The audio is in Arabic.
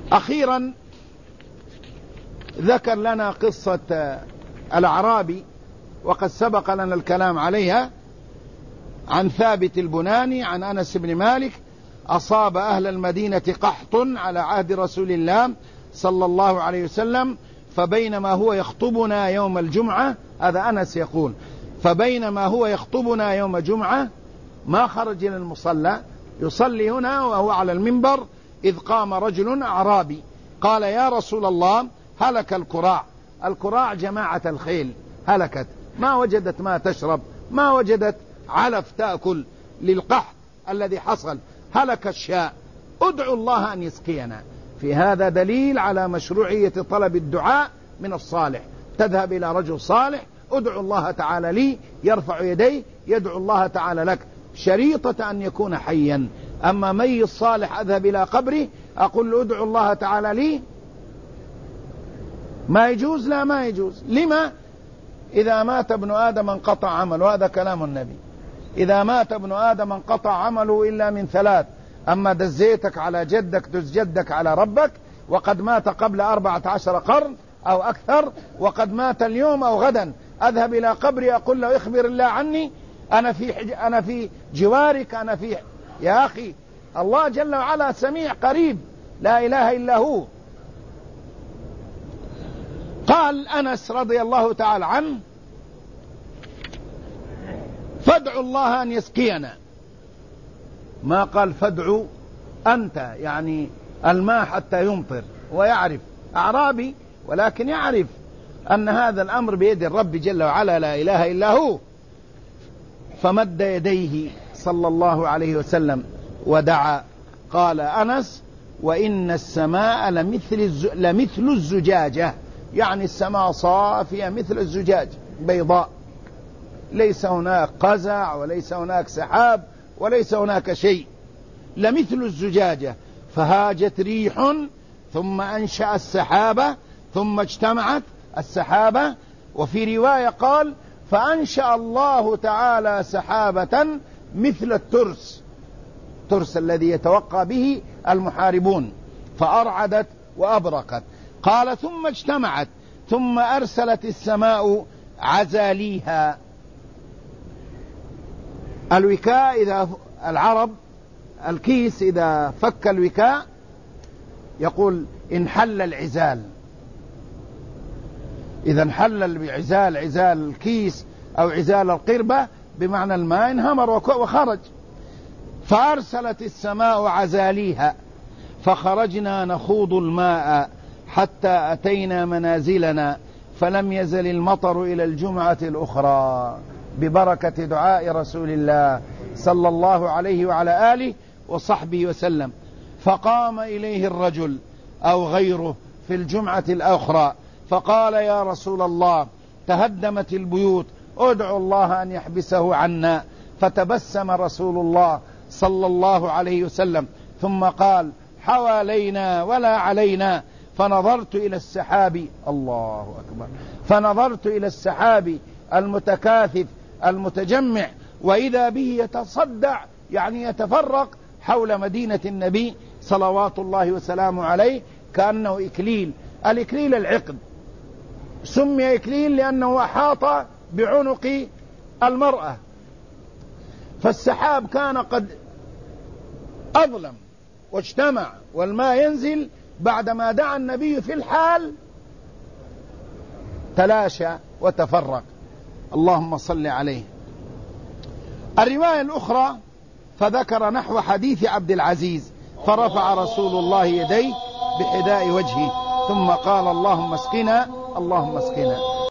أخيرا ذكر لنا قصة الأعرابي، وقد سبق لنا الكلام عليها، عن ثابت البناني عن أنس بن مالك: أصاب أهل المدينة قحط على عهد رسول الله صلى الله عليه وسلم، فبينما هو يخطبنا يوم الجمعة، هذا أنس يقول، فبينما هو يخطبنا يوم جمعة ما خرج إلى المصلى يصلي هنا وهو على المنبر، إذ قام رجل أعرابي قال: يا رسول الله، هلك الكراع. الكراع جماعة الخيل هلكت، ما وجدت ما تشرب، ما وجدت علف تأكل للقحط الذي حصل، هلك الشاء، ادعوا الله أن يسقينا. في هذا دليل على مشروعية طلب الدعاء من الصالح. تذهب إلى رجل صالح: ادعوا الله تعالى لي، يرفع يديه يدعو الله تعالى لك، شريطة أن يكون حيا. أما ميت صالح أذهب إلى قبره أقول له ادعوا الله تعالى لي، ما يجوز. لا، ما يجوز. لما؟ إذا مات ابن آدم انقطع عمله، هذا كلام النبي. إذا مات ابن آدم انقطع عمله إلا من ثلاث: أما دزيتك على جدك دز جدك على ربك، وقد مات قبل 14 قرن أو أكثر، وقد مات اليوم أو غدا، أذهب إلى قبري أقول له اخبر الله عني، أنا في جوارك، أنا في. يا أخي، الله جل وعلا سميع قريب، لا إله إلا هو. قال أنس رضي الله تعالى عنه: فادعوا الله أن يسقينا. ما قال فادعوا أنت، يعني الماء حتى يمطر، ويعرف أعرابي ولكن يعرف أن هذا الأمر بيد الرب جل وعلا، لا إله إلا هو. فمد يديه صلى الله عليه وسلم ودعا. قال أنس: وإن السماء لمثل الزجاجة، يعني السماء صافية مثل الزجاج، بيضاء، ليس هناك قزع وليس هناك سحاب وليس هناك شيء، لمثل الزجاجة. فهاجت ريح ثم أنشأ السحابة ثم اجتمعت السحابة. وفي رواية قال: فأنشأ الله تعالى سحابة مثل الترس الذي يتوقى به المحاربون، فأرعدت وأبرقت. قال: ثم اجتمعت، ثم أرسلت السماء عزاليها. الوكاء، إذا العرب الكيس إذا فك الوكاء يقول انحل العزال. إذا انحل العزال، عزال الكيس أو عزال القربة، بمعنى الماء انهمر وخرج. فأرسلت السماء عزاليها، فخرجنا نخوض الماء حتى أتينا منازلنا، فلم يزل المطر إلى الجمعة الأخرى، ببركة دعاء رسول الله صلى الله عليه وعلى آله وصحبه وسلم. فقام إليه الرجل أو غيره في الجمعة الأخرى فقال: يا رسول الله، تهدمت البيوت، ادعو الله أن يحبسه عنا. فتبسم رسول الله صلى الله عليه وسلم ثم قال: حوالينا ولا علينا. فنظرت إلى السحاب، الله أكبر، فنظرت إلى السحاب المتكاثف المتجمع، وإذا به يتصدع، يعني يتفرق حول مدينة النبي صلوات الله وسلامه عليه كأنه إكليل. الإكليل العقد، سمي إكليل لأنه أحاط بعنق المرأة. فالسحاب كان قد أظلم واجتمع، والماء ينزل بعدما دعا النبي في الحال تلاشى وتفرق. اللهم صل عليه. الرواية الأخرى فذكر نحو حديث عبد العزيز: فرفع رسول الله يديه بحذاء وجهه ثم قال: اللهم اسقنا، اللهم اسقنا.